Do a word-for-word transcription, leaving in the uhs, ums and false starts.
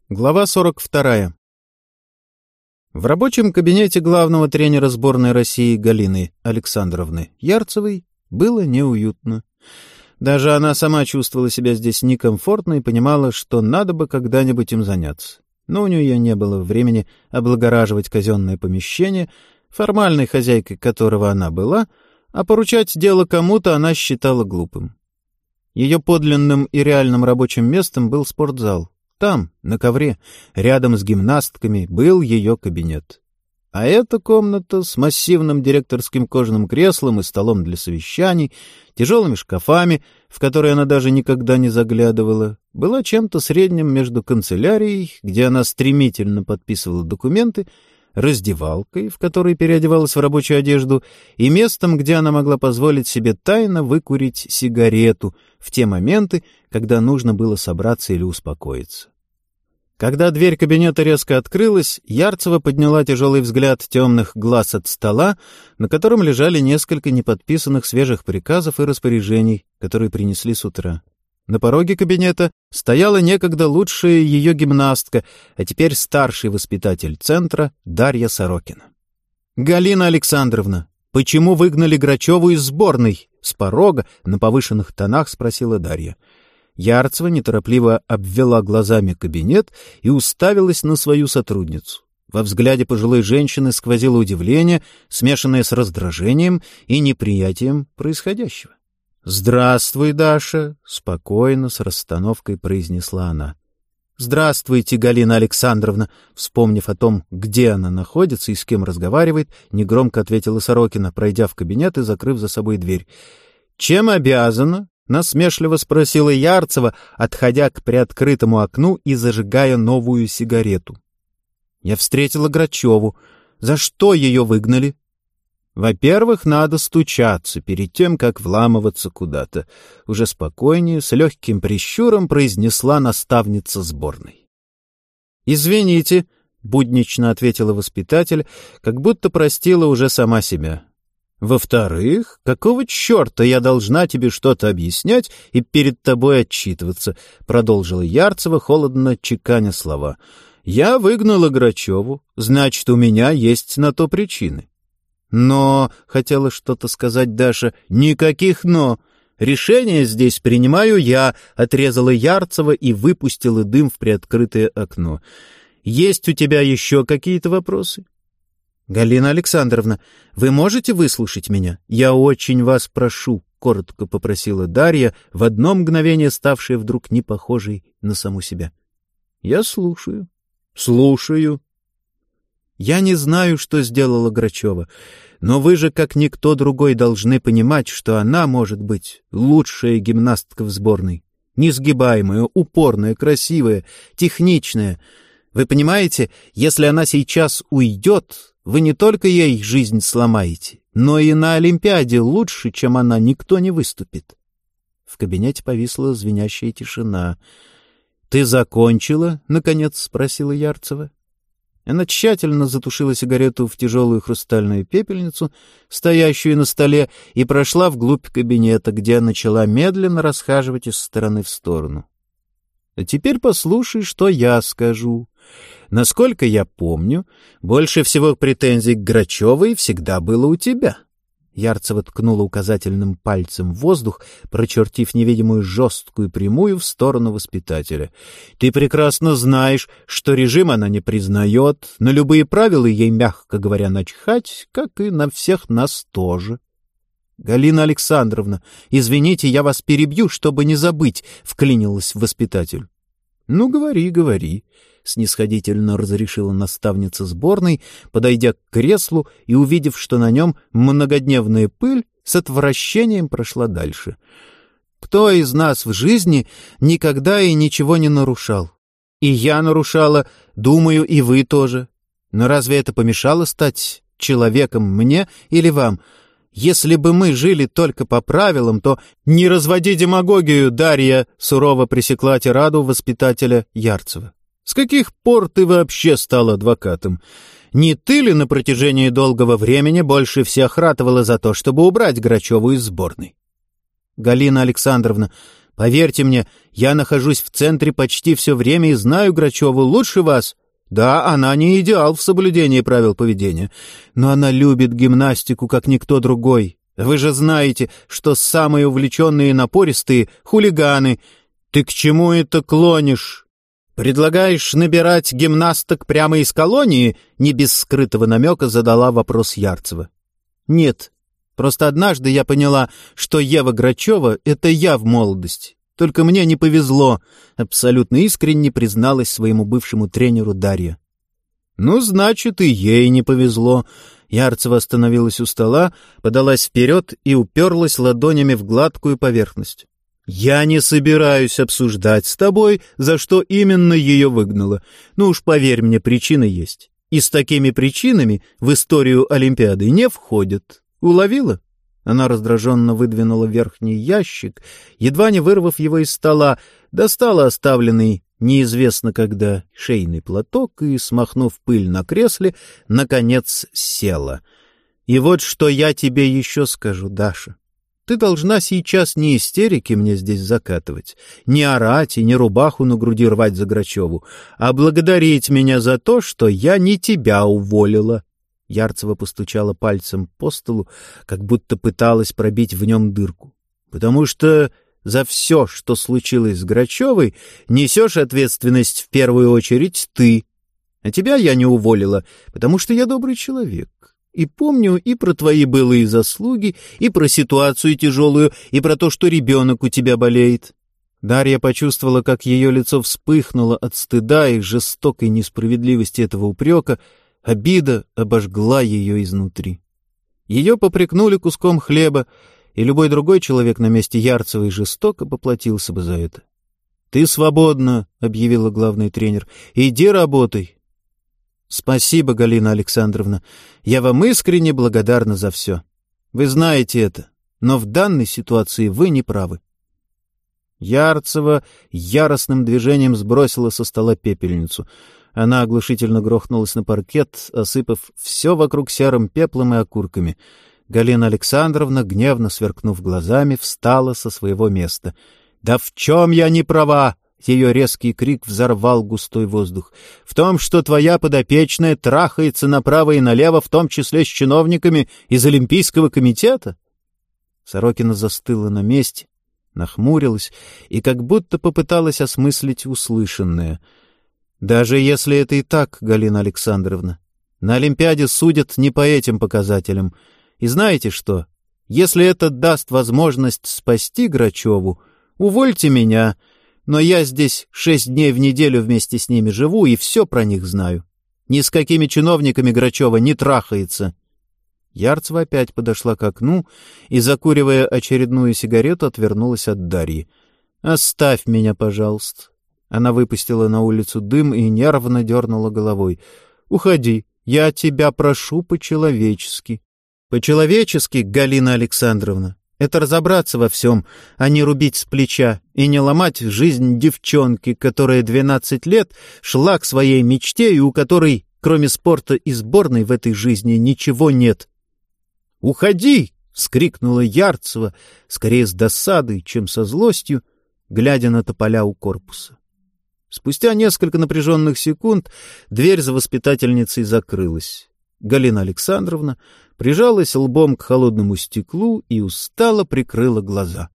Глава сорок вторая. В рабочем кабинете главного тренера сборной России Галины Александровны Ярцевой было неуютно. Даже она сама чувствовала себя здесь некомфортно и понимала, что надо бы когда-нибудь им заняться. Но у нее не было времени облагораживать казенное помещение, формальной хозяйкой которого она была, а поручать дело кому-то она считала глупым. Ее подлинным и реальным рабочим местом был спортзал. Там, на ковре, рядом с гимнастками, был ее кабинет. А эта комната с массивным директорским кожаным креслом и столом для совещаний, тяжелыми шкафами, в которые она даже никогда не заглядывала, была чем-то средним между канцелярией, где она стремительно подписывала документы, раздевалкой, в которой переодевалась в рабочую одежду, и местом, где она могла позволить себе тайно выкурить сигарету в те моменты, когда нужно было собраться или успокоиться. Когда дверь кабинета резко открылась, Ярцева подняла тяжелый взгляд темных глаз от стола, на котором лежали несколько неподписанных свежих приказов и распоряжений, которые принесли с утра. На пороге кабинета стояла некогда лучшая ее гимнастка, а теперь старший воспитатель центра Дарья Сорокина. «Галина Александровна, почему выгнали Грачеву из сборной?» — с порога на повышенных тонах спросила Дарья. Ярцева неторопливо обвела глазами кабинет и уставилась на свою сотрудницу. Во взгляде пожилой женщины сквозило удивление, смешанное с раздражением и неприятием происходящего. «Здравствуй, Даша», — спокойно, с расстановкой произнесла она. «Здравствуйте, Галина Александровна», — вспомнив о том, где она находится и с кем разговаривает, негромко ответила Сорокина, пройдя в кабинет и закрыв за собой дверь. «Чем обязана?» — насмешливо спросила Ярцева, отходя к приоткрытому окну и зажигая новую сигарету. «Я встретила Грачеву. За что ее выгнали?» «Во-первых, надо стучаться перед тем, как вламываться куда-то», — уже спокойнее, с легким прищуром произнесла наставница сборной. «Извините», — буднично ответила воспитатель, как будто простила уже сама себя. «Во-вторых, какого черта я должна тебе что-то объяснять и перед тобой отчитываться?» — продолжила Ярцева, холодно чеканя слова. «Я выгнала Грачеву, значит, у меня есть на то причины». «Но», — хотела что-то сказать Даша, — «никаких «но». Решение здесь принимаю я», — отрезала Ярцева и выпустила дым в приоткрытое окно. «Есть у тебя еще какие-то вопросы?» «Галина Александровна, вы можете выслушать меня? Я очень вас прошу», — коротко попросила Дарья, в одно мгновение ставшая вдруг не похожей на саму себя. «Я слушаю». «Слушаю». «Я не знаю, что сделала Грачева, но вы же, как никто другой, должны понимать, что она может быть лучшая гимнастка в сборной. Несгибаемая, упорная, красивая, техничная. Вы понимаете, если она сейчас уйдет, вы не только ей жизнь сломаете, но и на Олимпиаде лучше, чем она, никто не выступит». В кабинете повисла звенящая тишина. «Ты закончила?» — наконец спросила Ярцева. Она тщательно затушила сигарету в тяжелую хрустальную пепельницу, стоящую на столе, и прошла вглубь кабинета, где начала медленно расхаживать из стороны в сторону. «А теперь послушай, что я скажу. Насколько я помню, больше всего претензий к Грачевой всегда было у тебя». Ярцева ткнула указательным пальцем в воздух, прочертив невидимую жесткую прямую в сторону воспитателя. «Ты прекрасно знаешь, что режим она не признает, на любые правила ей, мягко говоря, начхать, как и на всех нас тоже». «Галина Александровна, извините, я вас перебью, чтобы не забыть», — вклинилась воспитатель. «Ну, говори, говори», — снисходительно разрешила наставница сборной, подойдя к креслу и увидев, что на нем многодневная пыль, с отвращением прошла дальше. «Кто из нас в жизни никогда и ничего не нарушал? И я нарушала, думаю, и вы тоже. Но разве это помешало стать человеком мне или вам? Если бы мы жили только по правилам, то...» «Не разводи демагогию, Дарья!» — сурово пресекла тираду воспитателя Ярцева. «С каких пор ты вообще стал адвокатом? Не ты ли на протяжении долгого времени больше всех ратовала за то, чтобы убрать Грачеву из сборной?» «Галина Александровна, Поверьте мне, я нахожусь в центре почти все время и знаю Грачеву лучше вас. Да, она не идеал в соблюдении правил поведения, но она любит гимнастику, как никто другой. Вы же знаете, что самые увлеченные и напористые — хулиганы. Ты к чему это клонишь? Предлагаешь набирать гимнасток прямо из колонии? Не без скрытого намека задала вопрос Ярцева. Нет, просто однажды я поняла, что Ева Грачева — это я в молодости. Только мне не повезло, абсолютно искренне призналась своему бывшему тренеру Дарья. Ну, значит, и ей не повезло. Ярцева остановилась у стола, подалась вперед и уперлась ладонями в гладкую поверхность. «Я не собираюсь обсуждать с тобой, за что именно ее выгнало. Ну уж поверь мне, причины есть. И с такими причинами в историю Олимпиады не входят. Уловила?» Она раздраженно выдвинула верхний ящик, едва не вырвав его из стола, достала оставленный неизвестно когда шейный платок и, смахнув пыль на кресле, наконец села. «И вот что я тебе еще скажу, Даша. Ты должна сейчас не истерики мне здесь закатывать, не орать и не рубаху на груди рвать за Грачеву, а благодарить меня за то, что я не тебя уволила». Ярцева постучала пальцем по столу, как будто пыталась пробить в нем дырку. «Потому что за все, что случилось с Грачевой, несешь ответственность в первую очередь ты. А тебя я не уволила, потому что я добрый человек. И помню и про твои былые заслуги, и про ситуацию тяжелую, и про то, что ребенок у тебя болеет». Дарья почувствовала, как ее лицо вспыхнуло от стыда и жестокой несправедливости этого упрека. Обида обожгла ее изнутри. Ее попрекнули куском хлеба, и любой другой человек на месте Ярцевой жестоко поплатился бы за это. «Ты свободна», — объявила главный тренер. «Иди работай». «Спасибо, Галина Александровна. Я вам искренне благодарна за все. Вы знаете это, но в данной ситуации вы не правы». Ярцева яростным движением сбросила со стола пепельницу. Она оглушительно грохнулась на паркет, осыпав все вокруг серым пеплом и окурками. Галина Александровна, гневно сверкнув глазами, встала со своего места. «Да в чем я не права?» Ее резкий крик взорвал густой воздух. «В том, что твоя подопечная трахается направо и налево, в том числе с чиновниками из Олимпийского комитета?» Сорокина застыла на месте, нахмурилась и как будто попыталась осмыслить услышанное. «Даже если это и так, Галина Александровна, на Олимпиаде судят не по этим показателям. И знаете что? Если это даст возможность спасти Грачеву, увольте меня, но я здесь шесть дней в неделю вместе с ними живу и все про них знаю. Ни с какими чиновниками Грачева не трахается». Ярцева опять подошла к окну и, закуривая очередную сигарету, отвернулась от Дарьи. «Оставь меня, пожалуйста». Она выпустила на улицу дым и нервно дернула головой. «Уходи, я тебя прошу по-человечески». «По-человечески, Галина Александровна, это разобраться во всем, а не рубить с плеча и не ломать жизнь девчонки, которая двенадцать лет шла к своей мечте и у которой, кроме спорта и сборной, в этой жизни ничего нет». «Уходи!» — вскрикнула Ярцева, скорее с досадой, чем со злостью, глядя на тополя у корпуса. Спустя несколько напряженных секунд дверь за воспитательницей закрылась. Галина Александровна прижалась лбом к холодному стеклу и устало прикрыла глаза.